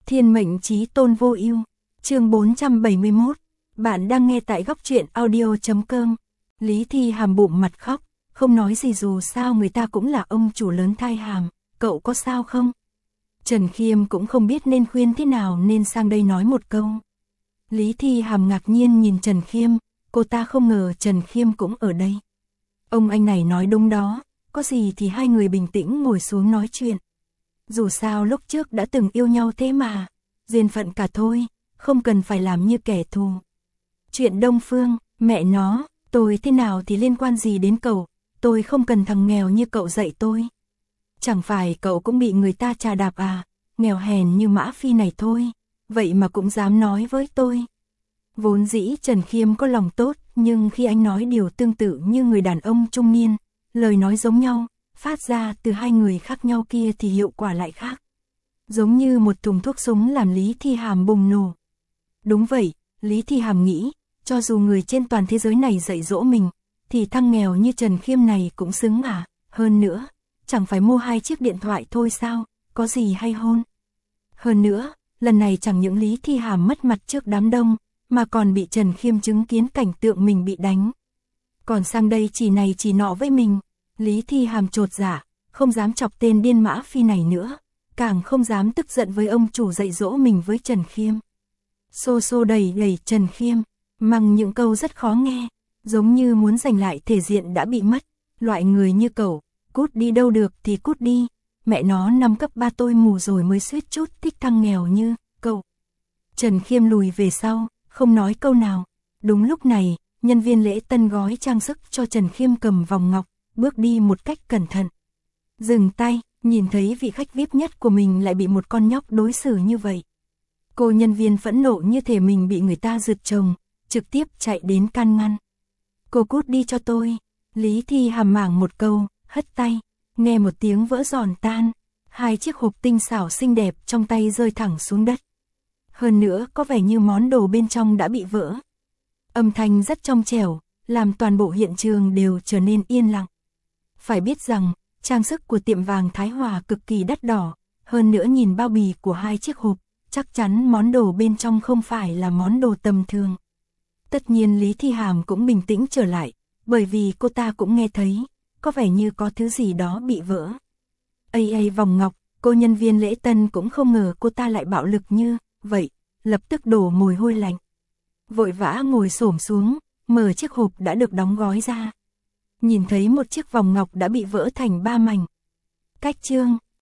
Thiên mệnh chí tôn vô ưu. Chương 471. Bạn đang nghe tại góc truyện audio.com. Lý Thi Hàm bụng mặt khóc, không nói gì dù sao người ta cũng là ông chủ lớn Thai Hàm, cậu có sao không? Trần Khiêm cũng không biết nên khuyên thế nào nên sang đây nói một câu. Lý Thi Hàm ngạc nhiên nhìn Trần Khiêm, cô ta không ngờ Trần Khiêm cũng ở đây. Ông anh này nói đúng đó, có gì thì hai người bình tĩnh ngồi xuống nói chuyện. Dù sao lúc trước đã từng yêu nhau thế mà, duyên phận cả thôi, không cần phải làm như kẻ thù. Chuyện Đông Phương, mẹ nó, tôi thế nào thì liên quan gì đến cậu, tôi không cần thằng nghèo như cậu dạy tôi. Chẳng phải cậu cũng bị người ta chà đạp à, nghèo hèn như Mã Phi này thôi, vậy mà cũng dám nói với tôi. Vốn dĩ Trần Khiêm có lòng tốt, nhưng khi anh nói điều tương tự như người đàn ông trung niên, lời nói giống nhau, phát ra từ hai người khác nhau kia thì hiệu quả lại khác. Giống như một thùng thuốc súng làm Lý Thi Hàm bùng nổ. Đúng vậy, Lý Thi Hàm nghĩ, cho dù người trên toàn thế giới này dạy dỗ mình, thì thằng nghèo như Trần Khiêm này cũng xứng à, hơn nữa, chẳng phải mua 2 chiếc điện thoại thôi sao, có gì hay hôn. Hơn nữa, lần này chẳng những Lý Thi Hàm mất mặt trước đám đông, mà còn bị Trần Khiêm chứng kiến cảnh tượng mình bị đánh. Còn sang đây chỉ này chỉ nọ với mình, Lý Thi Hàm chột dạ, không dám chọc tên điên Mã Phi này nữa, càng không dám tức giận với ông chủ dạy dỗ mình với Trần Khiêm. Xô đẩy đẩy Trần Khiêm, mắng những câu rất khó nghe, giống như muốn giành lại thể diện đã bị mất. Loại người như cậu, cút đi đâu được thì cút đi, mẹ nó năm cấp 3 tôi mù rồi mới suýt chút thích thằng nghèo như cậu. Trần Khiêm lùi về sau, không nói câu nào. Đúng lúc này, nhân viên lễ tân gói trang sức cho Trần Khiêm cầm vòng ngọc, bước đi một cách cẩn thận. Dừng tay, nhìn thấy vị khách VIP nhất của mình lại bị một con nhóc đối xử như vậy. Cô nhân viên phẫn nộ như thể mình bị người ta rượt chồng, trực tiếp chạy đến can ngăn. Cô cút đi cho tôi. Lý Thi Hàm mảng một câu, hất tay, nghe một tiếng vỡ giòn tan. 2 chiếc hộp tinh xảo xinh đẹp trong tay rơi thẳng xuống đất. Hơn nữa có vẻ như món đồ bên trong đã bị vỡ. Âm thanh rất trong trẻo, làm toàn bộ hiện trường đều trở nên yên lặng. Phải biết rằng, trang sức của tiệm vàng Thái Hòa cực kỳ đắt đỏ, hơn nữa nhìn bao bì của 2 chiếc hộp, chắc chắn món đồ bên trong không phải là món đồ tầm thường. Tất nhiên Lý Thi Hàm cũng bình tĩnh trở lại, bởi vì cô ta cũng nghe thấy, có vẻ như có thứ gì đó bị vỡ. Vòng ngọc, cô nhân viên lễ tân cũng không ngờ cô ta lại bạo lực như vậy, lập tức đổ mồ hôi lạnh. Vội vã ngồi xổm xuống, mở chiếc hộp đã được đóng gói ra. Nhìn thấy một chiếc vòng ngọc đã bị vỡ thành 3 mảnh. Cách chương,